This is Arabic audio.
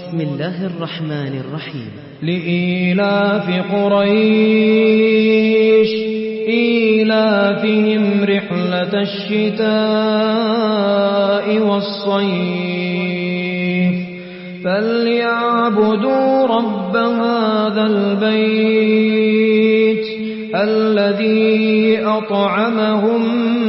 بسم الله الرحمن الرحيم. لإيلاف قريش إيلافهم رحلة الشتاء والصيف فليعبدوا رب هذا البيت الذي أطعمهم